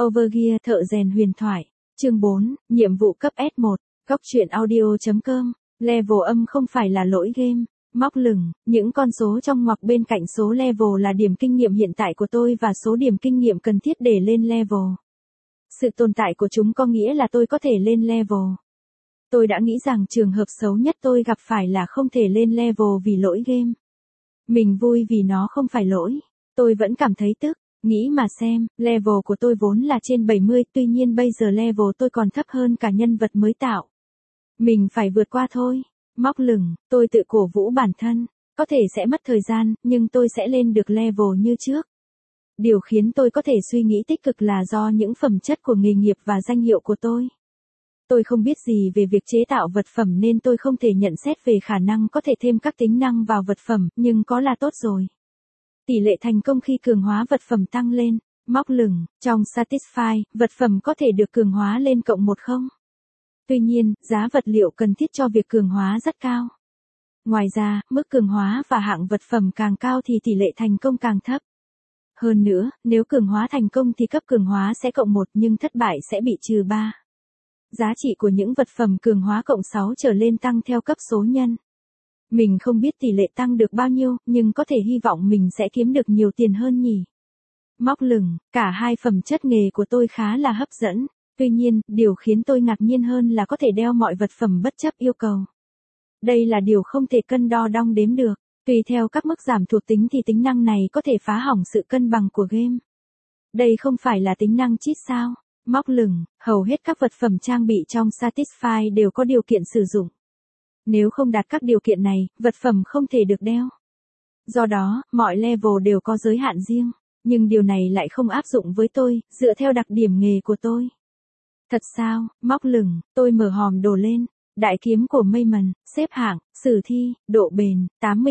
Overgear thợ rèn huyền thoại. Chương 4, nhiệm vụ cấp S1. Góc truyện audio.com. Level âm không phải là lỗi game. Móc lửng, những con số trong ngoặc bên cạnh số level là điểm kinh nghiệm hiện tại của tôi và số điểm kinh nghiệm cần thiết để lên level. Sự tồn tại của chúng có nghĩa là tôi có thể lên level. Tôi đã nghĩ rằng trường hợp xấu nhất tôi gặp phải là không thể lên level vì lỗi game. Mình vui vì nó không phải lỗi. Tôi vẫn cảm thấy tức. Nghĩ mà xem, level của tôi vốn là trên 70, tuy nhiên bây giờ level tôi còn thấp hơn cả nhân vật mới tạo. Mình phải vượt qua thôi. Móc lửng, tôi tự cổ vũ bản thân. Có thể sẽ mất thời gian, nhưng tôi sẽ lên được level như trước. Điều khiến tôi có thể suy nghĩ tích cực là do những phẩm chất của nghề nghiệp và danh hiệu của tôi. Tôi không biết gì về việc chế tạo vật phẩm nên tôi không thể nhận xét về khả năng có thể thêm các tính năng vào vật phẩm, nhưng có là tốt rồi. Tỷ lệ thành công khi cường hóa vật phẩm tăng lên. Móc lửng, trong Satisfy, vật phẩm có thể được cường hóa lên cộng 1 không? Tuy nhiên, giá vật liệu cần thiết cho việc cường hóa rất cao. Ngoài ra, mức cường hóa và hạng vật phẩm càng cao thì tỷ lệ thành công càng thấp. Hơn nữa, nếu cường hóa thành công thì cấp cường hóa sẽ cộng 1 nhưng thất bại sẽ bị trừ 3. Giá trị của những vật phẩm cường hóa cộng 6 trở lên tăng theo cấp số nhân. Mình không biết tỷ lệ tăng được bao nhiêu, nhưng có thể hy vọng mình sẽ kiếm được nhiều tiền hơn nhỉ. Móc lửng, cả hai phẩm chất nghề của tôi khá là hấp dẫn. Tuy nhiên, điều khiến tôi ngạc nhiên hơn là có thể đeo mọi vật phẩm bất chấp yêu cầu. Đây là điều không thể cân đo đong đếm được. Tùy theo các mức giảm thuộc tính thì tính năng này có thể phá hỏng sự cân bằng của game. Đây không phải là tính năng cheat sao? Móc lửng, hầu hết các vật phẩm trang bị trong Satisfy đều có điều kiện sử dụng. Nếu không đạt các điều kiện này, vật phẩm không thể được đeo. Do đó, mọi level đều có giới hạn riêng. Nhưng điều này lại không áp dụng với tôi, dựa theo đặc điểm nghề của tôi. Thật sao? Móc lửng, tôi mở hòm đồ lên. Đại kiếm của Mayman, xếp hạng, sử thi, độ bền,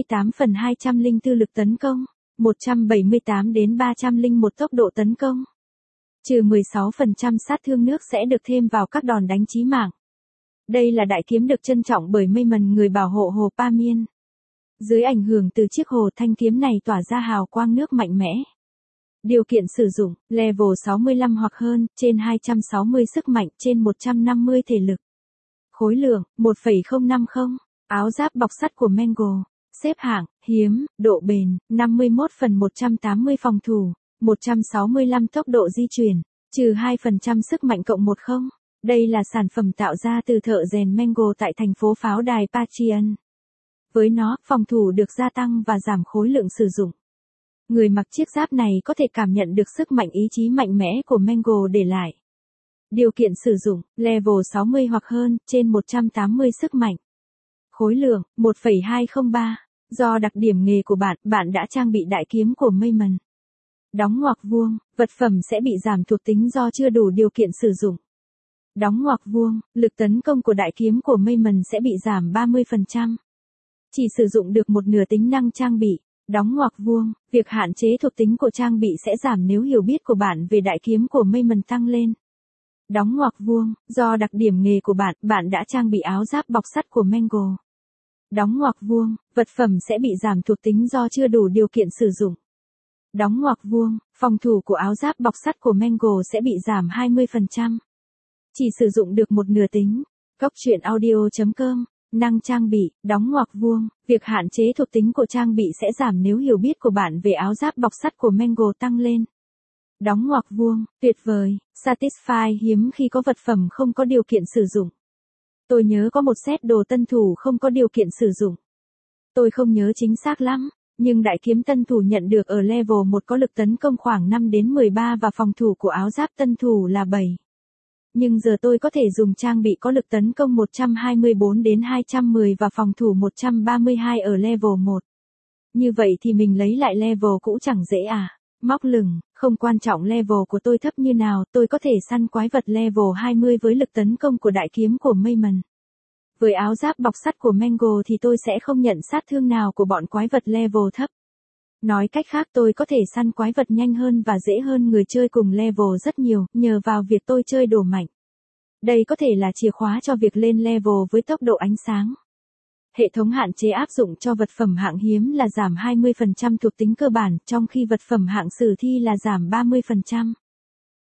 88/204 lực tấn công, 178 đến 301 tốc độ tấn công. Trừ 16% sát thương nước sẽ được thêm vào các đòn đánh chí mạng. Đây là đại kiếm được trân trọng bởi Mayman, người bảo hộ hồ Pamiên. Dưới ảnh hưởng từ chiếc hồ, thanh kiếm này tỏa ra hào quang nước mạnh mẽ. Điều kiện sử dụng, level 65 hoặc hơn, trên 260 sức mạnh, trên 150 thể lực. Khối lượng, 1,050. Áo giáp bọc sắt của Mango. Xếp hạng, hiếm, độ bền, 51/180 phòng thủ, 165 tốc độ di chuyển, trừ 2% sức mạnh cộng 1 không. Đây là sản phẩm tạo ra từ thợ rèn Mango tại thành phố pháo đài Patreon. Với nó, phòng thủ được gia tăng và giảm khối lượng sử dụng. Người mặc chiếc giáp này có thể cảm nhận được sức mạnh ý chí mạnh mẽ của Mango để lại. Điều kiện sử dụng, level 60 hoặc hơn, trên 180 sức mạnh. Khối lượng, 1,203. Do đặc điểm nghề của bạn, bạn đã trang bị đại kiếm của Mayman. Đóng ngoặc vuông, vật phẩm sẽ bị giảm thuộc tính do chưa đủ điều kiện sử dụng. Đóng ngoặc vuông, lực tấn công của đại kiếm của Mayman sẽ bị giảm 30%. Chỉ sử dụng được một nửa tính năng trang bị. Đóng ngoặc vuông, việc hạn chế thuộc tính của trang bị sẽ giảm nếu hiểu biết của bạn về đại kiếm của Mayman tăng lên. Đóng ngoặc vuông, do đặc điểm nghề của bạn, bạn đã trang bị áo giáp bọc sắt của Mango. Đóng ngoặc vuông, vật phẩm sẽ bị giảm thuộc tính do chưa đủ điều kiện sử dụng. Đóng ngoặc vuông, phòng thủ của áo giáp bọc sắt của Mango sẽ bị giảm 20%. Chỉ sử dụng được một nửa tính. Góc truyện audio.com. Năng trang bị, đóng ngoặc vuông, việc hạn chế thuộc tính của trang bị sẽ giảm nếu hiểu biết của bạn về áo giáp bọc sắt của Mango tăng lên. Đóng ngoặc vuông, tuyệt vời, Satisfy hiếm khi có vật phẩm không có điều kiện sử dụng. Tôi nhớ có một set đồ tân thủ không có điều kiện sử dụng. Tôi không nhớ chính xác lắm, nhưng đại kiếm tân thủ nhận được ở level 1 có lực tấn công khoảng 5 đến 13 và phòng thủ của áo giáp tân thủ là 7. Nhưng giờ tôi có thể dùng trang bị có lực tấn công 124 đến 210 và phòng thủ 132 ở level 1. Như vậy thì mình lấy lại level cũ chẳng dễ à? Móc lửng, không quan trọng level của tôi thấp như nào, tôi có thể săn quái vật level 20 với lực tấn công của đại kiếm của Mayman. Với áo giáp bọc sắt của Mango thì tôi sẽ không nhận sát thương nào của bọn quái vật level thấp. Nói cách khác, tôi có thể săn quái vật nhanh hơn và dễ hơn người chơi cùng level rất nhiều, nhờ vào việc tôi chơi đồ mạnh. Đây có thể là chìa khóa cho việc lên level với tốc độ ánh sáng. Hệ thống hạn chế áp dụng cho vật phẩm hạng hiếm là giảm 20% thuộc tính cơ bản, trong khi vật phẩm hạng sử thi là giảm 30%.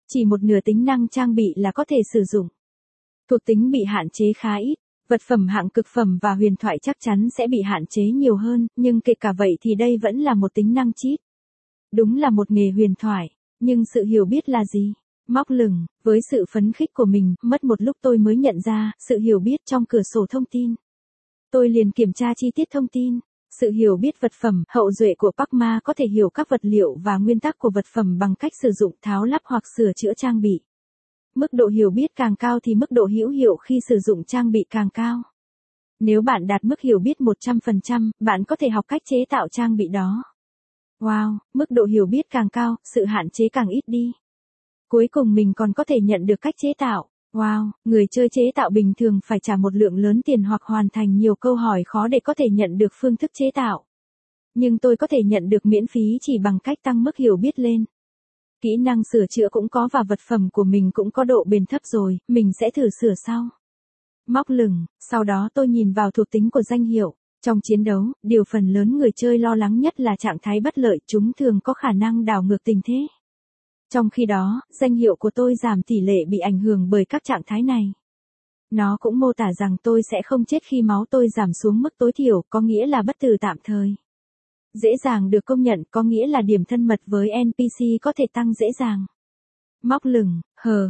Chỉ một nửa tính năng trang bị là có thể sử dụng. Thuộc tính bị hạn chế khá ít, vật phẩm hạng cực phẩm và huyền thoại chắc chắn sẽ bị hạn chế nhiều hơn, nhưng kể cả vậy thì đây vẫn là một tính năng cheat. Đúng là một nghề huyền thoại, nhưng sự hiểu biết là gì? Móc lửng, với sự phấn khích của mình, mất một lúc tôi mới nhận ra, sự hiểu biết trong cửa sổ thông tin. Tôi liền kiểm tra chi tiết thông tin. Sự hiểu biết vật phẩm, hậu duệ của Pacma có thể hiểu các vật liệu và nguyên tắc của vật phẩm bằng cách sử dụng tháo lắp hoặc sửa chữa trang bị. Mức độ hiểu biết càng cao thì mức độ hữu hiệu khi sử dụng trang bị càng cao. Nếu bạn đạt mức hiểu biết 100%, bạn có thể học cách chế tạo trang bị đó. Wow, mức độ hiểu biết càng cao, sự hạn chế càng ít đi. Cuối cùng mình còn có thể nhận được cách chế tạo. Wow, người chơi chế tạo bình thường phải trả một lượng lớn tiền hoặc hoàn thành nhiều câu hỏi khó để có thể nhận được phương thức chế tạo. Nhưng tôi có thể nhận được miễn phí chỉ bằng cách tăng mức hiểu biết lên. Kỹ năng sửa chữa cũng có và vật phẩm của mình cũng có độ bền thấp rồi, mình sẽ thử sửa sau. Móc lửng, sau đó tôi nhìn vào thuộc tính của danh hiệu. Trong chiến đấu, điều phần lớn người chơi lo lắng nhất là trạng thái bất lợi, chúng thường có khả năng đảo ngược tình thế. Trong khi đó, danh hiệu của tôi giảm tỷ lệ bị ảnh hưởng bởi các trạng thái này. Nó cũng mô tả rằng tôi sẽ không chết khi máu tôi giảm xuống mức tối thiểu, có nghĩa là bất tử tạm thời. Dễ dàng được công nhận có nghĩa là điểm thân mật với NPC có thể tăng dễ dàng. Móc lửng,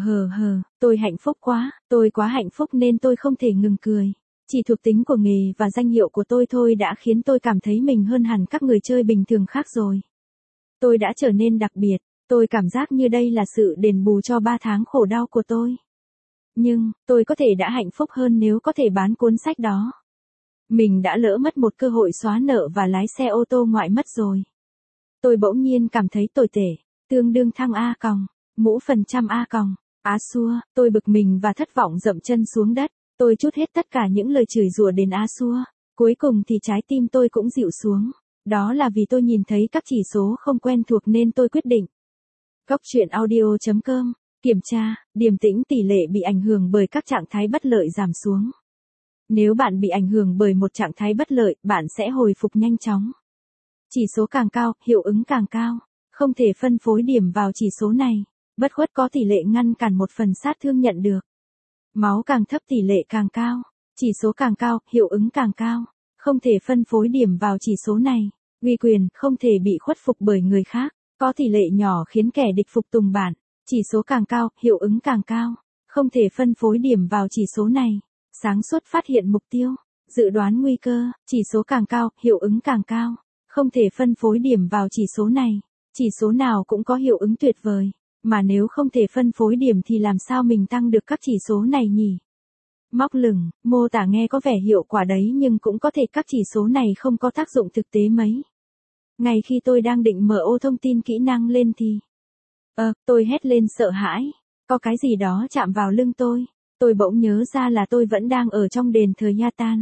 tôi hạnh phúc quá, tôi quá hạnh phúc nên tôi không thể ngừng cười. Chỉ thuộc tính của nghề và danh hiệu của tôi thôi đã khiến tôi cảm thấy mình hơn hẳn các người chơi bình thường khác rồi. Tôi đã trở nên đặc biệt, tôi cảm giác như đây là sự đền bù cho 3 tháng khổ đau của tôi. Nhưng, tôi có thể đã hạnh phúc hơn nếu có thể bán cuốn sách đó. Mình đã lỡ mất một cơ hội xóa nợ và lái xe ô tô ngoại mất rồi. Tôi bỗng nhiên cảm thấy tồi tệ, tương đương thăng A còng, mũ phần trăm A còng, á xua, tôi bực mình và thất vọng dậm chân xuống đất. Tôi trút hết tất cả những lời chửi rủa đến á xua. Cuối cùng thì trái tim tôi cũng dịu xuống. Đó là vì tôi nhìn thấy các chỉ số không quen thuộc nên tôi quyết định. Góc truyện audio.com, kiểm tra, điềm tĩnh tỷ lệ bị ảnh hưởng bởi các trạng thái bất lợi giảm xuống. Nếu bạn bị ảnh hưởng bởi một trạng thái bất lợi, bạn sẽ hồi phục nhanh chóng. Chỉ số càng cao, hiệu ứng càng cao. Không thể phân phối điểm vào chỉ số này. Bất khuất có tỷ lệ ngăn cản một phần sát thương nhận được. Máu càng thấp tỷ lệ càng cao. Chỉ số càng cao, hiệu ứng càng cao. Không thể phân phối điểm vào chỉ số này. Uy quyền, không thể bị khuất phục bởi người khác. Có tỷ lệ nhỏ khiến kẻ địch phục tùng bạn. Chỉ số càng cao, hiệu ứng càng cao. Không thể phân phối điểm vào chỉ số này. Sáng suốt phát hiện mục tiêu. Dự đoán nguy cơ, chỉ số càng cao, hiệu ứng càng cao. Không thể phân phối điểm vào chỉ số này. Chỉ số nào cũng có hiệu ứng tuyệt vời. Mà nếu không thể phân phối điểm thì làm sao mình tăng được các chỉ số này nhỉ? Móc lửng, mô tả nghe có vẻ hiệu quả đấy nhưng cũng có thể các chỉ số này không có tác dụng thực tế mấy. Ngay khi tôi đang định mở ô thông tin kỹ năng lên thì... tôi hét lên sợ hãi. Có cái gì đó chạm vào lưng tôi. Tôi bỗng nhớ ra là tôi vẫn đang ở trong đền thờ Yatan.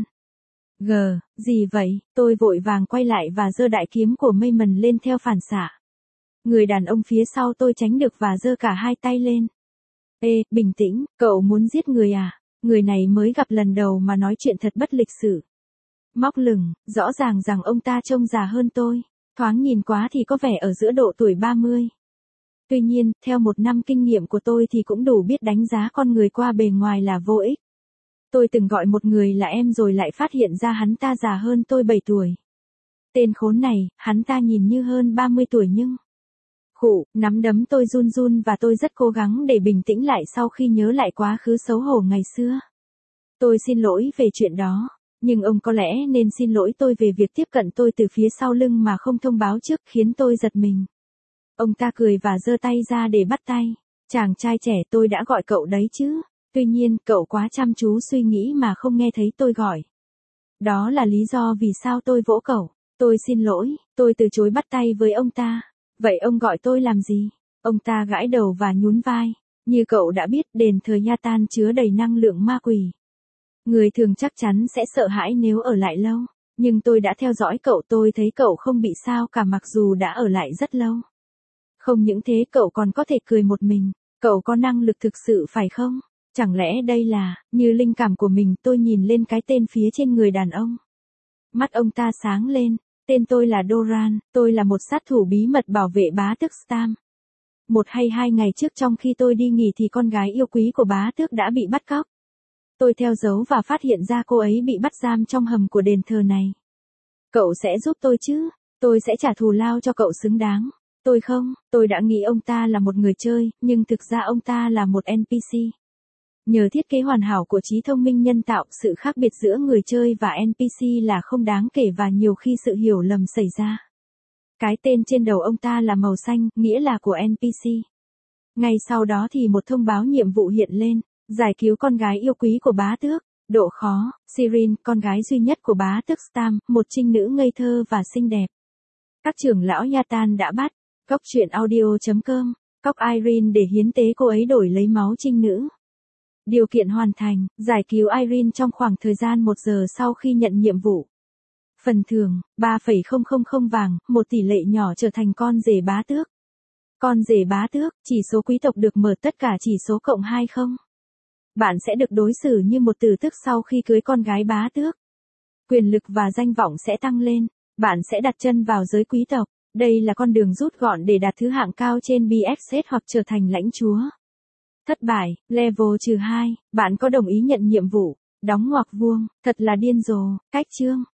Gì vậy? Tôi vội vàng quay lại và giơ đại kiếm của Mayman lên theo phản xạ. Người đàn ông phía sau tôi tránh được và giơ cả hai tay lên. Ê, bình tĩnh, cậu muốn giết người à? Người này mới gặp lần đầu mà nói chuyện thật bất lịch sự. Móc lửng, rõ ràng rằng ông ta trông già hơn tôi. Thoáng nhìn quá thì có vẻ ở giữa độ tuổi 30. Tuy nhiên, theo 1 năm kinh nghiệm của tôi thì cũng đủ biết đánh giá con người qua bề ngoài là vô ích. Tôi từng gọi một người là em rồi lại phát hiện ra hắn ta già hơn tôi 7 tuổi. Tên khốn này, hắn ta nhìn như hơn 30 tuổi nhưng... nắm đấm tôi run run và tôi rất cố gắng để bình tĩnh lại sau khi nhớ lại quá khứ xấu hổ ngày xưa. Tôi xin lỗi về chuyện đó, nhưng ông có lẽ nên xin lỗi tôi về việc tiếp cận tôi từ phía sau lưng mà không thông báo trước khiến tôi giật mình. Ông ta cười và giơ tay ra để bắt tay. Chàng trai trẻ, tôi đã gọi cậu đấy chứ. Tuy nhiên, cậu quá chăm chú suy nghĩ mà không nghe thấy tôi gọi. Đó là lý do vì sao tôi vỗ cậu. Tôi xin lỗi, tôi từ chối bắt tay với ông ta. Vậy ông gọi tôi làm gì? Ông ta gãi đầu và nhún vai. Như cậu đã biết, đền thờ Yatan chứa đầy năng lượng ma quỷ. Người thường chắc chắn sẽ sợ hãi nếu ở lại lâu. Nhưng tôi đã theo dõi cậu, tôi thấy cậu không bị sao cả mặc dù đã ở lại rất lâu. Không những thế cậu còn có thể cười một mình. Cậu có năng lực thực sự phải không? Chẳng lẽ đây là, như linh cảm của mình, tôi nhìn lên cái tên phía trên người đàn ông. Mắt ông ta sáng lên. Tên tôi là Doran, tôi là một sát thủ bí mật bảo vệ bá tước Stam. 1 hay 2 ngày trước trong khi tôi đi nghỉ thì con gái yêu quý của bá tước đã bị bắt cóc. Tôi theo dấu và phát hiện ra cô ấy bị bắt giam trong hầm của đền thờ này. Cậu sẽ giúp tôi chứ? Tôi sẽ trả thù lao cho cậu xứng đáng. Tôi không, tôi đã nghĩ ông ta là một người chơi, nhưng thực ra ông ta là một NPC. Nhờ thiết kế hoàn hảo của trí thông minh nhân tạo, sự khác biệt giữa người chơi và NPC là không đáng kể và nhiều khi sự hiểu lầm xảy ra. Cái tên trên đầu ông ta là màu xanh, nghĩa là của NPC. Ngay sau đó thì một thông báo nhiệm vụ hiện lên, giải cứu con gái yêu quý của bá tước. Độ khó, Sirin, con gái duy nhất của bá tước Stam, một trinh nữ ngây thơ và xinh đẹp. Các trưởng lão Yatan đã bắt, cóc truyện audio.com, cóc Irene để hiến tế cô ấy đổi lấy máu trinh nữ. Điều kiện hoàn thành, giải cứu Irene trong khoảng thời gian 1 giờ sau khi nhận nhiệm vụ. Phần thưởng, 3,000 vàng, một tỷ lệ nhỏ trở thành con rể bá tước. Con rể bá tước, chỉ số quý tộc được mở tất cả chỉ số cộng 20. Bạn sẽ được đối xử như một tử tước sau khi cưới con gái bá tước. Quyền lực và danh vọng sẽ tăng lên. Bạn sẽ đặt chân vào giới quý tộc. Đây là con đường rút gọn để đạt thứ hạng cao trên BXS hoặc trở thành lãnh chúa. Thất bại, level -2, bạn có đồng ý nhận nhiệm vụ? Đóng ngoặc vuông, thật là điên rồ, cách chương.